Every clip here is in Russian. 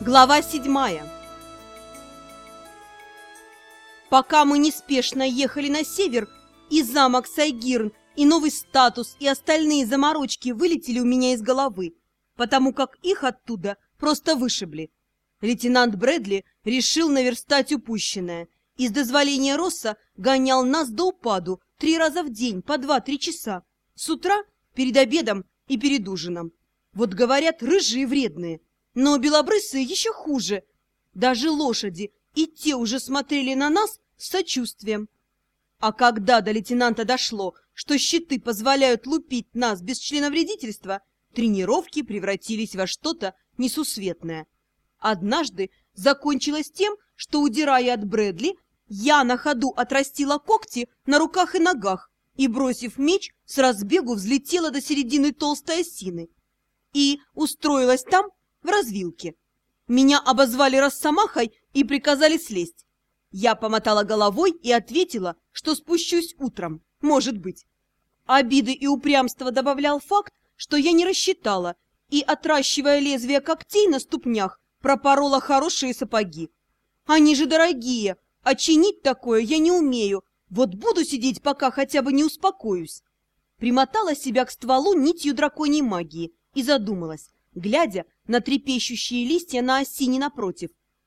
Глава 7. Пока мы неспешно ехали на север, и замок Сайгирн, и новый статус, и остальные заморочки вылетели у меня из головы, потому как их оттуда просто вышибли. Лейтенант Брэдли решил наверстать упущенное и с дозволения Росса гонял нас до упаду 3 раза в день по 2-3 часа, с утра, перед обедом и перед ужином. Вот говорят, рыжие вредные. Но белобрысые еще хуже. Даже лошади и те уже смотрели на нас с сочувствием. А когда до лейтенанта дошло, что щиты позволяют лупить нас без членовредительства, тренировки превратились во что-то несусветное. Однажды закончилось тем, что, удирая от Брэдли, я на ходу отрастила когти на руках и ногах и, бросив меч, с разбегу взлетела до середины толстой осины и устроилась там, в развилке. Меня обозвали росомахой и приказали слезть. Я помотала головой и ответила, что спущусь утром, может быть. Обиды и упрямство добавлял факт, что я не рассчитала и, отращивая лезвие когтей на ступнях, пропорола хорошие сапоги. Они же дорогие, а чинить такое я не умею. Вот буду сидеть, пока хотя бы не успокоюсь. Примотала себя к стволу нитью драконьей магии и задумалась, глядя на трепещущие листья на осине напротив.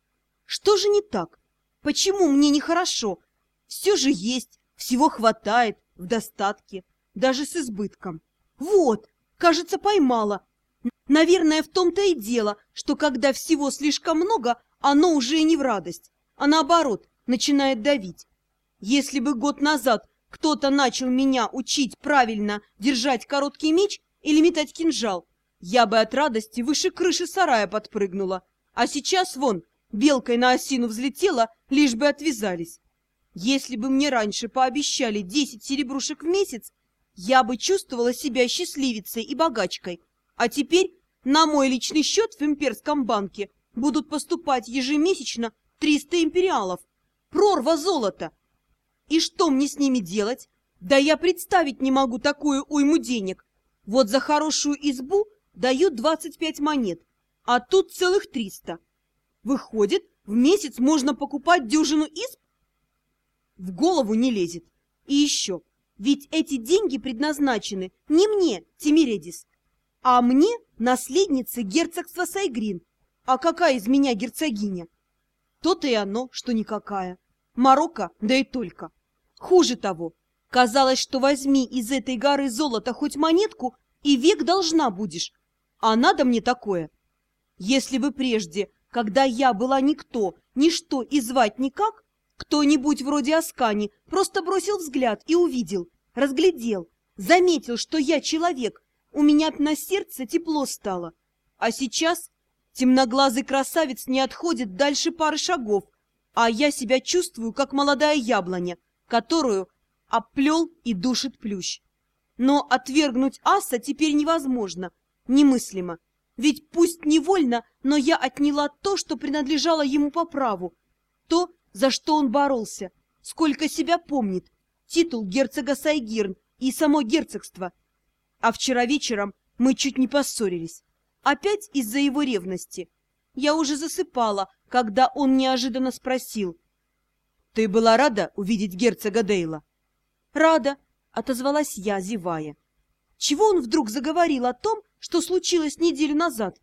Что же не так? Почему мне нехорошо? Все же есть, всего хватает, в достатке, даже с избытком. Вот, кажется, поймала. Наверное, в том-то и дело, что когда всего слишком много, оно уже и не в радость, а наоборот, начинает давить. Если бы год назад кто-то начал меня учить правильно держать короткий меч или метать кинжал, я бы от радости выше крыши сарая подпрыгнула. А сейчас, вон, белкой на осину взлетела, лишь бы отвязались. Если бы мне раньше пообещали 10 серебрушек в месяц, я бы чувствовала себя счастливицей и богачкой. А теперь на мой личный счет в имперском банке будут поступать ежемесячно 300 империалов. Прорва золота! И что мне с ними делать? Да я представить не могу такую уйму денег. Вот за хорошую избу дают 25 монет, а тут целых 300. Выходит, в месяц можно покупать дюжину изб? В голову не лезет. И еще, ведь эти деньги предназначены не мне, Тимиредис, а мне, наследнице герцогства Сайгрин. А какая из меня герцогиня? То-то и оно, что никакая. Марокко, да и только. Хуже того, казалось, что возьми из этой горы золота хоть монетку, и век должна будешь. А надо мне такое? Если бы прежде, когда я была никто, ничто и звать никак, кто-нибудь вроде Аскани просто бросил взгляд и увидел, разглядел, заметил, что я человек, у меня на сердце тепло стало. А сейчас темноглазый красавец не отходит дальше пары шагов, а я себя чувствую, как молодая яблоня, которую оплел и душит плющ. Но отвергнуть аса теперь невозможно, немыслимо. Ведь пусть невольно, но я отняла то, что принадлежало ему по праву, то, за что он боролся, сколько себя помнит, титул герцога Сайгирн и само герцогство. А вчера вечером мы чуть не поссорились. Опять из-за его ревности. Я уже засыпала, когда он неожиданно спросил: «Ты была рада увидеть герцога Дейла?» «Рада», — отозвалась я, зевая. Чего он вдруг заговорил о том, что случилось неделю назад?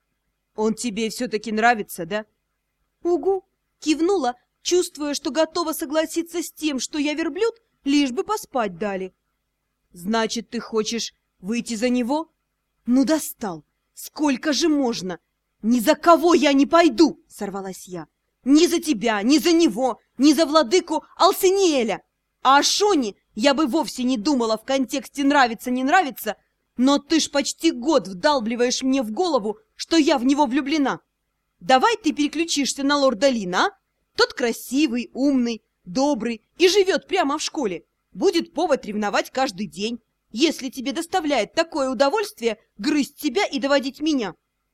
«Он тебе все-таки нравится, да?» «Угу», — кивнула, чувствуя, что готова согласиться с тем, что я верблюд, лишь бы поспать дали. «Значит, ты хочешь выйти за него?» «Ну, достал! Сколько же можно? Ни за кого я не пойду!» — сорвалась я. «Ни за тебя, ни за него, ни за владыку Алсиниэля! А о Шоне я бы вовсе не думала в контексте нравится-не нравится, но ты ж почти год вдалбливаешь мне в голову, что я в него влюблена. Давай ты переключишься на лорда Лина, а? Тот красивый, умный, добрый и живет прямо в школе. Будет повод ревновать каждый день, если тебе доставляет такое удовольствие грызть тебя и доводить меня».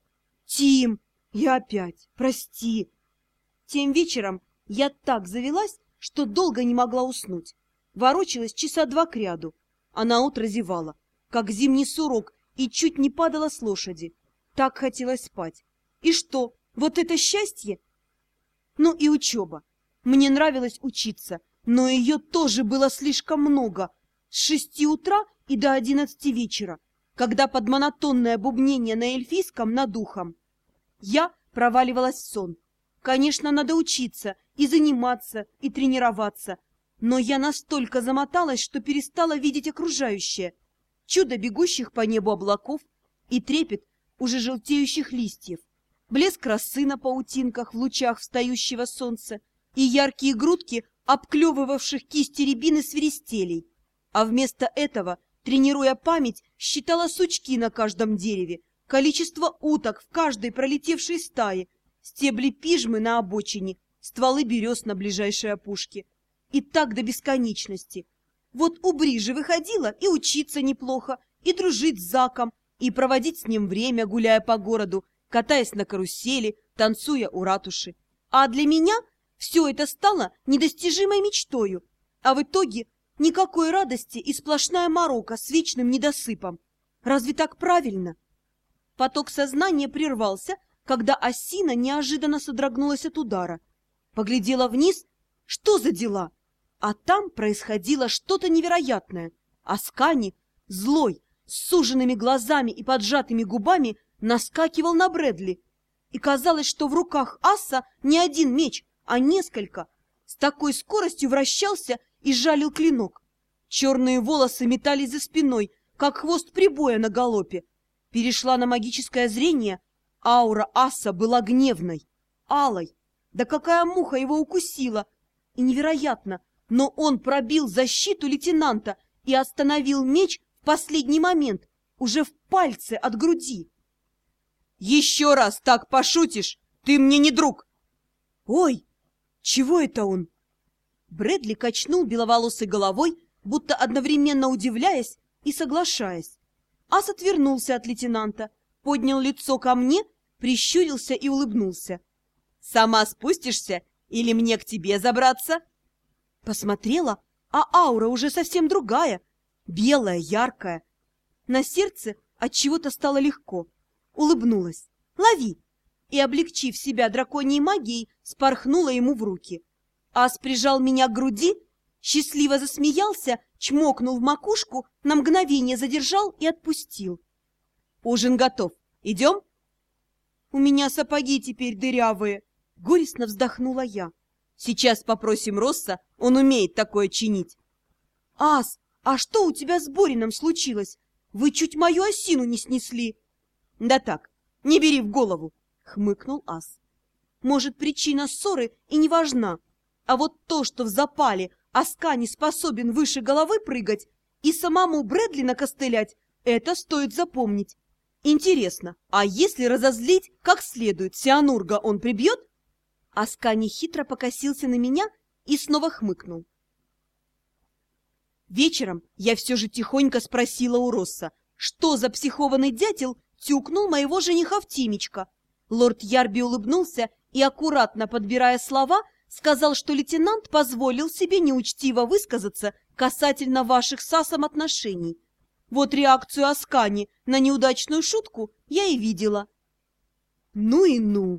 «Тим, я опять, прости». Тем вечером я так завелась, что долго не могла уснуть. Ворочалась часа 2 кряду, а наутро зевала, как зимний сурок, и чуть не падала с лошади. Так хотелось спать. И что? Вот это счастье! Ну и учеба. Мне нравилось учиться, но ее тоже было слишком много. С 6 утра и до 11 вечера, когда под монотонное бубнение на эльфийском над ухом я проваливалась в сон. Конечно, надо учиться и заниматься, и тренироваться, но я настолько замоталась, что перестала видеть окружающее. Чудо бегущих по небу облаков и трепет уже желтеющих листьев, блеск росы на паутинках в лучах встающего солнца и яркие грудки обклевывавших кисти рябины свиристелей. А вместо этого, тренируя память, считала сучки на каждом дереве, количество уток в каждой пролетевшей стае, стебли пижмы на обочине, стволы берез на ближайшей опушке. И так до бесконечности. Вот у Бри же выходила и учиться неплохо, и дружить с Заком, и проводить с ним время, гуляя по городу, катаясь на карусели, танцуя у ратуши. А для меня все это стало недостижимой мечтою, а в итоге никакой радости и сплошная морока с вечным недосыпом. Разве так правильно? Поток сознания прервался, когда осина неожиданно содрогнулась от удара. Поглядела вниз, что за дела? А там происходило что-то невероятное. Аскани, злой, с суженными глазами и поджатыми губами, наскакивал на Брэдли. И казалось, что в руках аса не один меч, а несколько. С такой скоростью вращался и жалил клинок. Черные волосы метались за спиной, как хвост прибоя на галопе. Перешла на магическое зрение. Аура аса была гневной, алой. Да какая муха его укусила! И невероятно, но он пробил защиту лейтенанта и остановил меч в последний момент, уже в пальце от груди. «Еще раз так пошутишь, ты мне не друг!» «Ой, чего это он?» Брэдли качнул беловолосой головой, будто одновременно удивляясь и соглашаясь. Ас отвернулся от лейтенанта, поднял лицо ко мне, прищурился и улыбнулся. «Сама спустишься или мне к тебе забраться?» Посмотрела, а аура уже совсем другая, белая, яркая. На сердце отчего-то стало легко. Улыбнулась. «Лови!» И, облегчив себя драконьей магией, спорхнула ему в руки. Ас прижал меня к груди, счастливо засмеялся, чмокнул в макушку, на мгновение задержал и отпустил. «Ужин готов. Идем?» «У меня сапоги теперь дырявые», — горестно вздохнула я. «Сейчас попросим Росса, он умеет такое чинить». «Ас, а что у тебя с Борином случилось? Вы чуть мою осину не снесли». «Да так, не бери в голову», — хмыкнул Ас. «Может, причина ссоры и не важна, а вот то, что в запале Аска не способен выше головы прыгать и самому Брэдли накостылять, это стоит запомнить. Интересно, а если разозлить как следует, Сианурга он прибьет?» Аскани хитро покосился на меня и снова хмыкнул. Вечером я все же тихонько спросила у Росса, что за психованный дятел тюкнул моего жениха в Тимечка. Лорд Ярби улыбнулся и, аккуратно подбирая слова, сказал, что лейтенант позволил себе неучтиво высказаться касательно ваших с Асом отношений. Вот реакцию Аскани на неудачную шутку я и видела. Ну и ну!